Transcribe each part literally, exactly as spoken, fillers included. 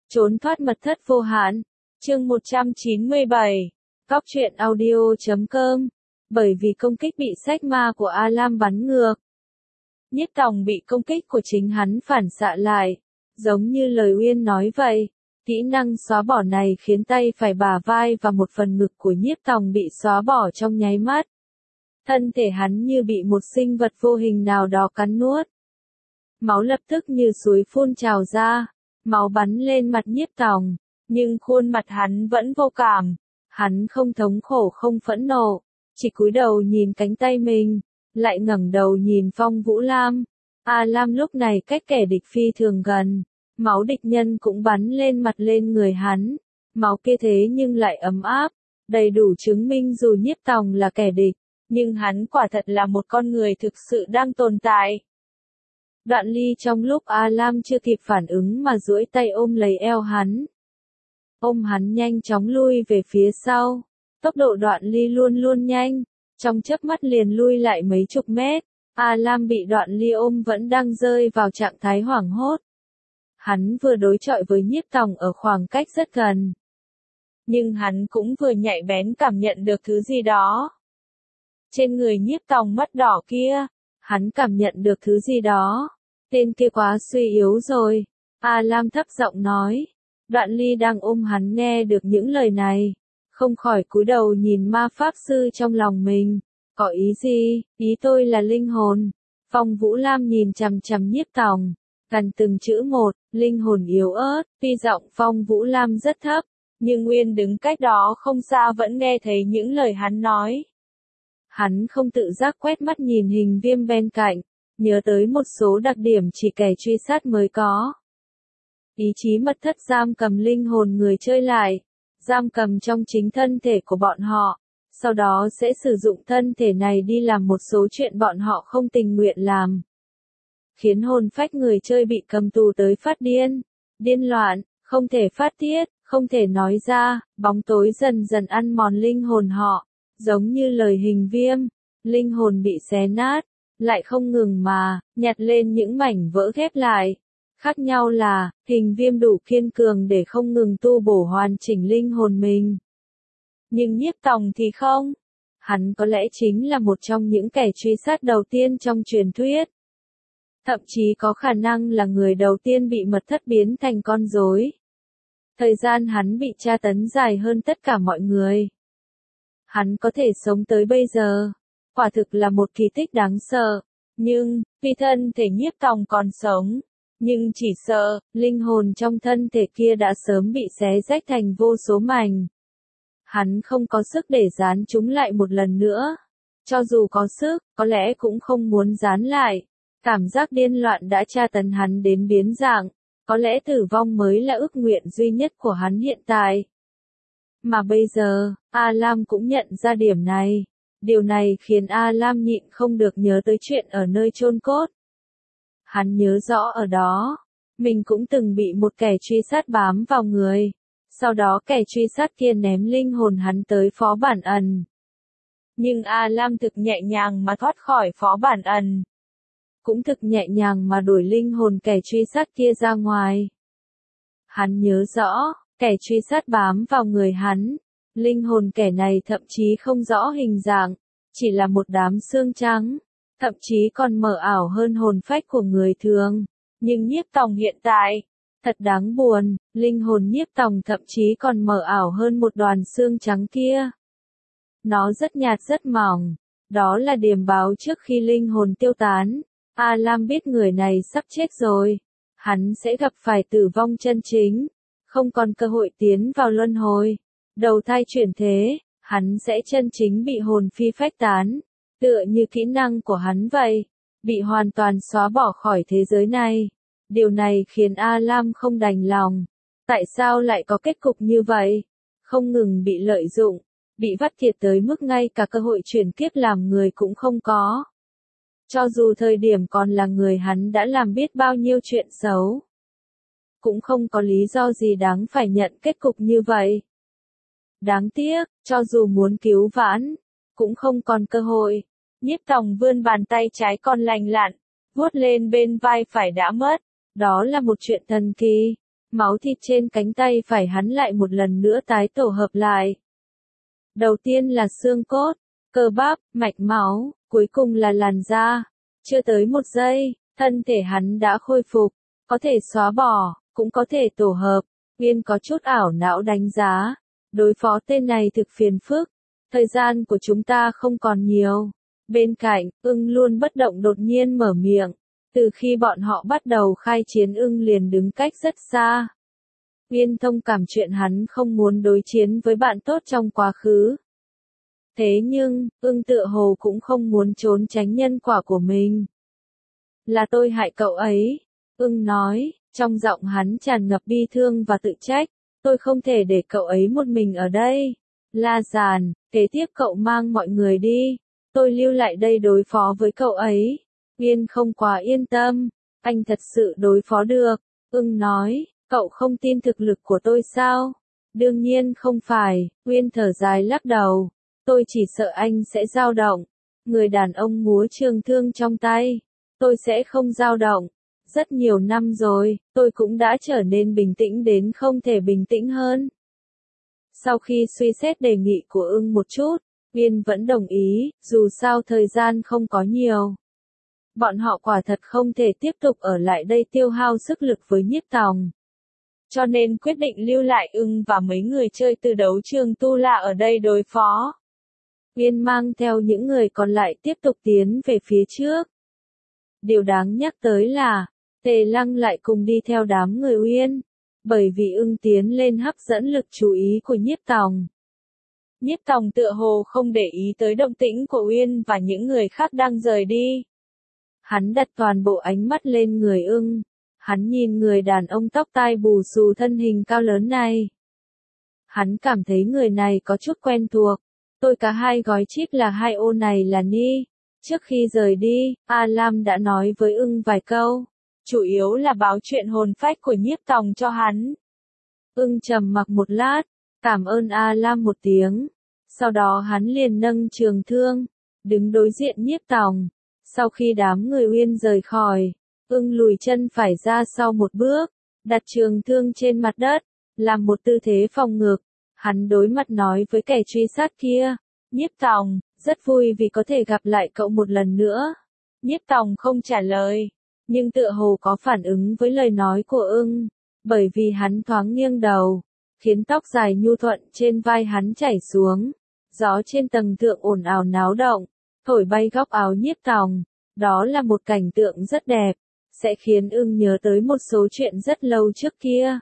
Trốn thoát mật thất vô hạn. Chương một trăm chín mươi bảy. Góc truyện audio chấm com. Bởi vì công kích bị sách ma của A Lam bắn ngược. Nhiếp Tòng bị công kích của chính hắn phản xạ lại. Giống như lời Uyên nói vậy. Kỹ năng xóa bỏ này khiến tay phải bả vai và một phần ngực của Nhiếp Tòng bị xóa bỏ trong nháy mắt. Thân thể hắn như bị một sinh vật vô hình nào đó cắn nuốt. Máu lập tức như suối phun trào ra. Máu bắn lên mặt Nhiếp Tòng, nhưng khuôn mặt hắn vẫn vô cảm. Hắn không thống khổ không phẫn nộ, chỉ cúi đầu nhìn cánh tay mình, lại ngẩng đầu nhìn Phong Vũ Lam. A Lam lúc này cách kẻ địch phi thường gần, máu địch nhân cũng bắn lên mặt lên người hắn. Máu kia thế nhưng lại ấm áp, đầy đủ chứng minh dù Nhiếp Tòng là kẻ địch, nhưng hắn quả thật là một con người thực sự đang tồn tại. Đoạn Ly trong lúc A Lam chưa kịp phản ứng mà duỗi tay ôm lấy eo hắn. Ôm hắn nhanh chóng lui về phía sau. Tốc độ Đoạn Ly luôn luôn nhanh, trong chớp mắt liền lui lại mấy chục mét. A Lam bị Đoạn Ly ôm vẫn đang rơi vào trạng thái hoảng hốt. Hắn vừa đối chọi với Nhiếp Tòng ở khoảng cách rất gần. Nhưng hắn cũng vừa nhạy bén cảm nhận được thứ gì đó. Trên người Nhiếp Tòng mắt đỏ kia, hắn cảm nhận được thứ gì đó. Tên kia quá suy yếu rồi. A Lam thấp giọng nói. Đoạn Ly đang ôm hắn nghe được những lời này. Không khỏi cúi đầu nhìn ma pháp sư trong lòng mình. Có ý gì? Ý tôi là linh hồn. Phong Vũ Lam nhìn chằm chằm Nhiếp Tòng. Gần từng chữ một, linh hồn yếu ớt. Tuy giọng Phong Vũ Lam rất thấp, nhưng Nguyên đứng cách đó không xa vẫn nghe thấy những lời hắn nói. Hắn không tự giác quét mắt nhìn hình viêm bên cạnh. Nhớ tới một số đặc điểm chỉ kẻ truy sát mới có. Ý chí mật thất giam cầm linh hồn người chơi lại, giam cầm trong chính thân thể của bọn họ, sau đó sẽ sử dụng thân thể này đi làm một số chuyện bọn họ không tình nguyện làm. Khiến hồn phách người chơi bị cầm tù tới phát điên, điên loạn, không thể phát tiết, không thể nói ra, bóng tối dần dần ăn mòn linh hồn họ, giống như lời hình viêm, linh hồn bị xé nát. Lại không ngừng mà, nhặt lên những mảnh vỡ ghép lại. Khác nhau là, hình viêm đủ kiên cường để không ngừng tu bổ hoàn chỉnh linh hồn mình. Nhưng Nhiếp Tòng thì không. Hắn có lẽ chính là một trong những kẻ truy sát đầu tiên trong truyền thuyết. Thậm chí có khả năng là người đầu tiên bị mật thất biến thành con rối. Thời gian hắn bị tra tấn dài hơn tất cả mọi người. Hắn có thể sống tới bây giờ. Quả thực là một kỳ tích đáng sợ. Nhưng, vì thân thể Nhiếp Tòng còn sống. Nhưng chỉ sợ, linh hồn trong thân thể kia đã sớm bị xé rách thành vô số mảnh. Hắn không có sức để dán chúng lại một lần nữa. Cho dù có sức, có lẽ cũng không muốn dán lại. Cảm giác điên loạn đã tra tấn hắn đến biến dạng. Có lẽ tử vong mới là ước nguyện duy nhất của hắn hiện tại. Mà bây giờ, A Lam cũng nhận ra điểm này. Điều này khiến A Lam nhịn không được nhớ tới chuyện ở nơi chôn cốt. Hắn nhớ rõ ở đó, mình cũng từng bị một kẻ truy sát bám vào người. Sau đó kẻ truy sát kia ném linh hồn hắn tới Phó Bản Ẩn. Nhưng A Lam thực nhẹ nhàng mà thoát khỏi Phó Bản Ẩn. Cũng thực nhẹ nhàng mà đuổi linh hồn kẻ truy sát kia ra ngoài. Hắn nhớ rõ, kẻ truy sát bám vào người hắn. Linh hồn kẻ này thậm chí không rõ hình dạng, chỉ là một đám xương trắng, thậm chí còn mờ ảo hơn hồn phách của người thường. Nhưng Nhiếp Tòng hiện tại, thật đáng buồn, linh hồn Nhiếp Tòng thậm chí còn mờ ảo hơn một đoàn xương trắng kia. Nó rất nhạt rất mỏng, đó là điềm báo trước khi linh hồn tiêu tán. A Lam biết người này sắp chết rồi, hắn sẽ gặp phải tử vong chân chính, không còn cơ hội tiến vào luân hồi. Đầu thai chuyển thế, hắn sẽ chân chính bị hồn phi phách tán, tựa như kỹ năng của hắn vậy, bị hoàn toàn xóa bỏ khỏi thế giới này. Điều này khiến A Lam không đành lòng. Tại sao lại có kết cục như vậy? Không ngừng bị lợi dụng, bị vắt kiệt tới mức ngay cả cơ hội chuyển kiếp làm người cũng không có. Cho dù thời điểm còn là người hắn đã làm biết bao nhiêu chuyện xấu. Cũng không có lý do gì đáng phải nhận kết cục như vậy. Đáng tiếc, cho dù muốn cứu vãn, cũng không còn cơ hội. Nhiếp Tòng vươn bàn tay trái còn lành lặn, vuốt lên bên vai phải đã mất. Đó là một chuyện thần kỳ. máu thịt trên cánh tay phải hắn lại một lần nữa tái tổ hợp lại. Đầu tiên là xương cốt, cơ bắp, mạch máu, cuối cùng là làn da. Chưa tới một giây, thân thể hắn đã khôi phục, có thể xóa bỏ, cũng có thể tổ hợp. Uyên có chút ảo não đánh giá, đối phó tên này thực phiền phức, thời gian của chúng ta không còn nhiều. Bên cạnh, ưng luôn bất động đột nhiên mở miệng, từ khi bọn họ bắt đầu khai chiến ưng liền đứng cách rất xa. Uyên thông cảm chuyện hắn không muốn đối chiến với bạn tốt trong quá khứ. Thế nhưng, ưng tựa hồ cũng không muốn trốn tránh nhân quả của mình. Là tôi hại cậu ấy, ưng nói, trong giọng hắn tràn ngập bi thương và tự trách, tôi không thể để cậu ấy một mình ở đây. La Giàn, kế tiếp cậu mang mọi người đi, tôi lưu lại đây đối phó với cậu ấy. Uyên không quá yên tâm, anh thật sự đối phó được, ưng nói, cậu không tin thực lực của tôi sao? Đương nhiên không phải, Uyên thở dài lắc đầu, tôi chỉ sợ anh sẽ dao động. Người đàn ông múa trường thương trong tay, tôi sẽ không dao động. Rất nhiều năm rồi, tôi cũng đã trở nên bình tĩnh đến không thể bình tĩnh hơn. Sau khi suy xét đề nghị của ưng một chút, Uyên vẫn đồng ý, dù sao thời gian không có nhiều. Bọn họ quả thật không thể tiếp tục ở lại đây tiêu hao sức lực với Nhiếp Tòng. Cho nên quyết định lưu lại ưng và mấy người chơi từ đấu trường Tu La ở đây đối phó. Uyên mang theo những người còn lại tiếp tục tiến về phía trước. Điều đáng nhắc tới là, Tề Lăng lại cùng đi theo đám người Uyên, bởi vì ưng tiến lên hấp dẫn lực chú ý của Nhiếp Tòng. Nhiếp Tòng tựa hồ không để ý tới động tĩnh của Uyên và những người khác đang rời đi. Hắn đặt toàn bộ ánh mắt lên người ưng, hắn nhìn người đàn ông tóc tai bù xù thân hình cao lớn này. Hắn cảm thấy người này có chút quen thuộc, tôi cả hai gói chip là hai ô này là Ni. Trước khi rời đi, A Lam đã nói với ưng vài câu, chủ yếu là báo chuyện hồn phách của Nhiếp Tòng cho hắn. Ưng trầm mặc một lát, cảm ơn A Lam một tiếng, sau đó hắn liền nâng trường thương, đứng đối diện Nhiếp Tòng. Sau khi đám người Uyên rời khỏi, ưng lùi chân phải ra sau một bước, đặt trường thương trên mặt đất, làm một tư thế phòng ngực. Hắn đối mặt nói với kẻ truy sát kia, Nhiếp Tòng, rất vui vì có thể gặp lại cậu một lần nữa. Nhiếp Tòng không trả lời, nhưng tựa hồ có phản ứng với lời nói của ưng, bởi vì hắn thoáng nghiêng đầu, khiến tóc dài nhu thuận trên vai hắn chảy xuống. Gió trên tầng thượng ồn ào náo động, thổi bay góc áo Nhiếp Tòng, đó là một cảnh tượng rất đẹp, sẽ khiến ưng nhớ tới một số chuyện rất lâu trước kia.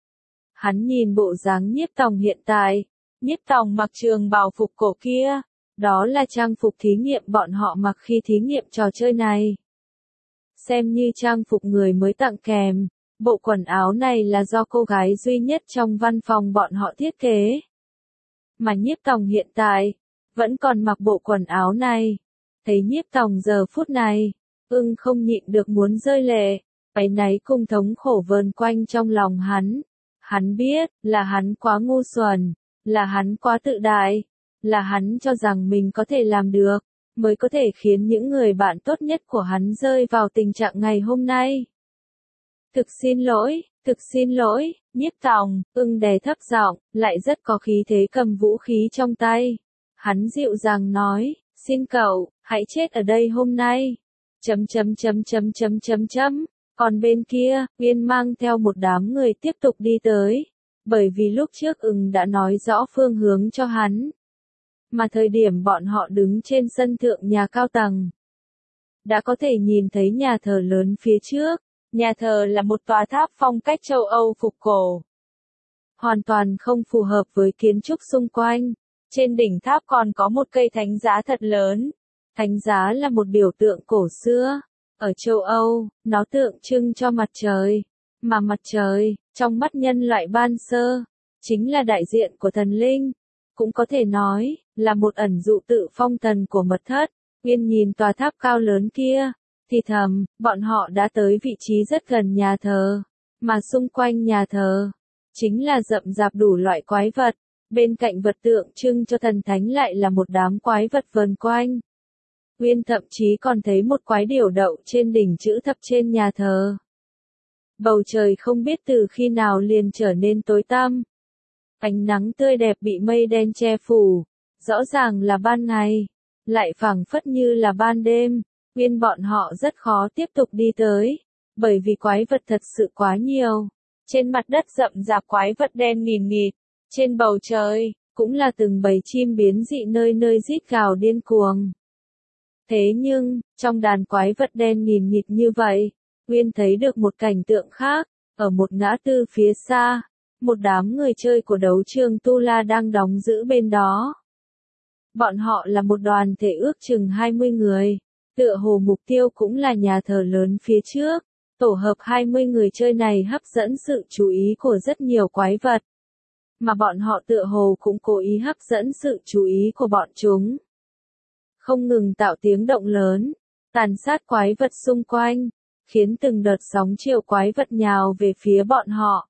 Hắn nhìn bộ dáng Nhiếp Tòng hiện tại, Nhiếp Tòng mặc trường bào phục cổ kia, đó là trang phục thí nghiệm bọn họ mặc khi thí nghiệm trò chơi này. Xem như trang phục người mới tặng kèm, bộ quần áo này là do cô gái duy nhất trong văn phòng bọn họ thiết kế. Mà Nhiếp Tòng hiện tại, vẫn còn mặc bộ quần áo này. Thấy Nhiếp Tòng giờ phút này, ưng không nhịn được muốn rơi lệ, áy náy cùng thống khổ vờn quanh trong lòng hắn. Hắn biết, là hắn quá ngu xuẩn, là hắn quá tự đại, là hắn cho rằng mình có thể làm được, mới có thể khiến những người bạn tốt nhất của hắn rơi vào tình trạng ngày hôm nay. Thực xin lỗi, thực xin lỗi, Nhiếp Tòng, ưng đè thấp giọng, lại rất có khí thế cầm vũ khí trong tay. Hắn dịu dàng nói, xin cậu, hãy chết ở đây hôm nay. Chấm chấm chấm chấm chấm chấm chấm. Còn bên kia, Uyên mang theo một đám người tiếp tục đi tới, bởi vì lúc trước ưng đã nói rõ phương hướng cho hắn. Mà thời điểm bọn họ đứng trên sân thượng nhà cao tầng, đã có thể nhìn thấy nhà thờ lớn phía trước. Nhà thờ là một tòa tháp phong cách châu Âu phục cổ, hoàn toàn không phù hợp với kiến trúc xung quanh. Trên đỉnh tháp còn có một cây thánh giá thật lớn. Thánh giá là một biểu tượng cổ xưa. Ở châu Âu, nó tượng trưng cho mặt trời. Mà mặt trời, trong mắt nhân loại ban sơ, chính là đại diện của thần linh. Cũng có thể nói, là một ẩn dụ tự phong thần của mật thất. Uyên nhìn tòa tháp cao lớn kia, thì thầm, bọn họ đã tới vị trí rất gần nhà thờ. Mà xung quanh nhà thờ, chính là rậm rạp đủ loại quái vật. Bên cạnh vật tượng trưng cho thần thánh lại là một đám quái vật vờn quanh. Uyên thậm chí còn thấy một quái điểu đậu trên đỉnh chữ thập trên nhà thờ. Bầu trời không biết từ khi nào liền trở nên tối tăm. Ánh nắng tươi đẹp bị mây đen che phủ, rõ ràng là ban ngày, lại phảng phất như là ban đêm. Nguyên bọn họ rất khó tiếp tục đi tới, bởi vì quái vật thật sự quá nhiều. Trên mặt đất rậm rạp quái vật đen nghìn nghịt, trên bầu trời, cũng là từng bầy chim biến dị nơi nơi rít gào điên cuồng. Thế nhưng, trong đàn quái vật đen nghìn nghịt như vậy, Nguyên thấy được một cảnh tượng khác, ở một ngã tư phía xa, một đám người chơi của đấu trường Tu La đang đóng giữ bên đó. Bọn họ là một đoàn thể ước chừng hai mươi người, tựa hồ mục tiêu cũng là nhà thờ lớn phía trước. Tổ hợp hai mươi người chơi này hấp dẫn sự chú ý của rất nhiều quái vật, mà bọn họ tựa hồ cũng cố ý hấp dẫn sự chú ý của bọn chúng. Không ngừng tạo tiếng động lớn, tàn sát quái vật xung quanh, khiến từng đợt sóng chiều quái vật nhào về phía bọn họ.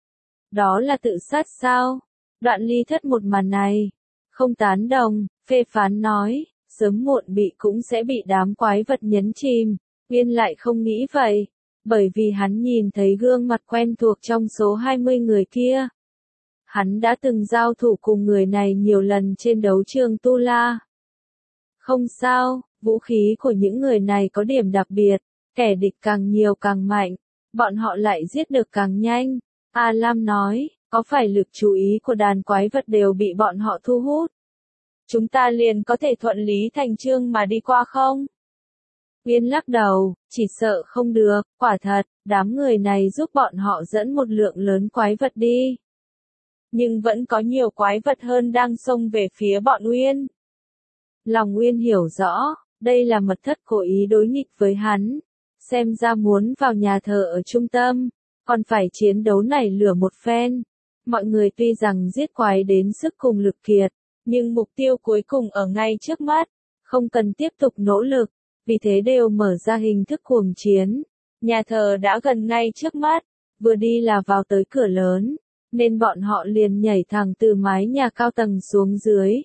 Đó là tự sát sao? Đoạn Ly thất một màn này, không tán đồng, phê phán nói, sớm muộn bị cũng sẽ bị đám quái vật nhấn chìm. Nguyên lại không nghĩ vậy, bởi vì hắn nhìn thấy gương mặt quen thuộc trong số hai mươi người kia. Hắn đã từng giao thủ cùng người này nhiều lần trên đấu trường Tu La. Không sao, vũ khí của những người này có điểm đặc biệt, kẻ địch càng nhiều càng mạnh, bọn họ lại giết được càng nhanh. A Lam nói, có phải lực chú ý của đàn quái vật đều bị bọn họ thu hút? Chúng ta liền có thể thuận lý thành chương mà đi qua không? Nguyên lắc đầu, chỉ sợ không được, quả thật, đám người này giúp bọn họ dẫn một lượng lớn quái vật đi. Nhưng vẫn có nhiều quái vật hơn đang xông về phía bọn Nguyên. Lòng Nguyên hiểu rõ, đây là mật thất cố ý đối nghịch với hắn. Xem ra muốn vào nhà thờ ở trung tâm, còn phải chiến đấu nảy lửa một phen. Mọi người tuy rằng giết quái đến sức cùng lực kiệt, nhưng mục tiêu cuối cùng ở ngay trước mắt, không cần tiếp tục nỗ lực, vì thế đều mở ra hình thức cuồng chiến. Nhà thờ đã gần ngay trước mắt, vừa đi là vào tới cửa lớn, nên bọn họ liền nhảy thẳng từ mái nhà cao tầng xuống dưới.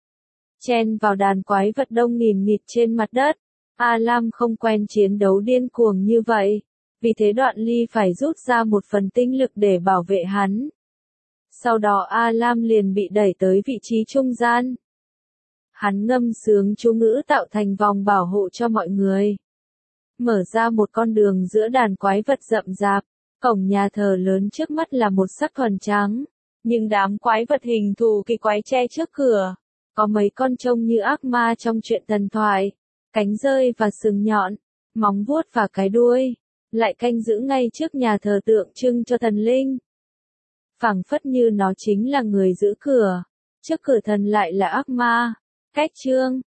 Chen vào đàn quái vật đông nghìn nghịt trên mặt đất. A Lam không quen chiến đấu điên cuồng như vậy, vì thế Đoạn Ly phải rút ra một phần tinh lực để bảo vệ hắn. Sau đó A Lam liền bị đẩy tới vị trí trung gian. Hắn ngâm sướng chú ngữ tạo thành vòng bảo hộ cho mọi người. Mở ra một con đường giữa đàn quái vật rậm rạp, cổng nhà thờ lớn trước mắt là một sắc thuần trắng, nhưng đám quái vật hình thù kỳ quái che trước cửa. Có mấy con trông như ác ma trong truyện thần thoại, cánh rơi và sừng nhọn, móng vuốt và cái đuôi, lại canh giữ ngay trước nhà thờ tượng trưng cho thần linh. Phảng phất như nó chính là người giữ cửa, trước cửa thần lại là ác ma. Cách chương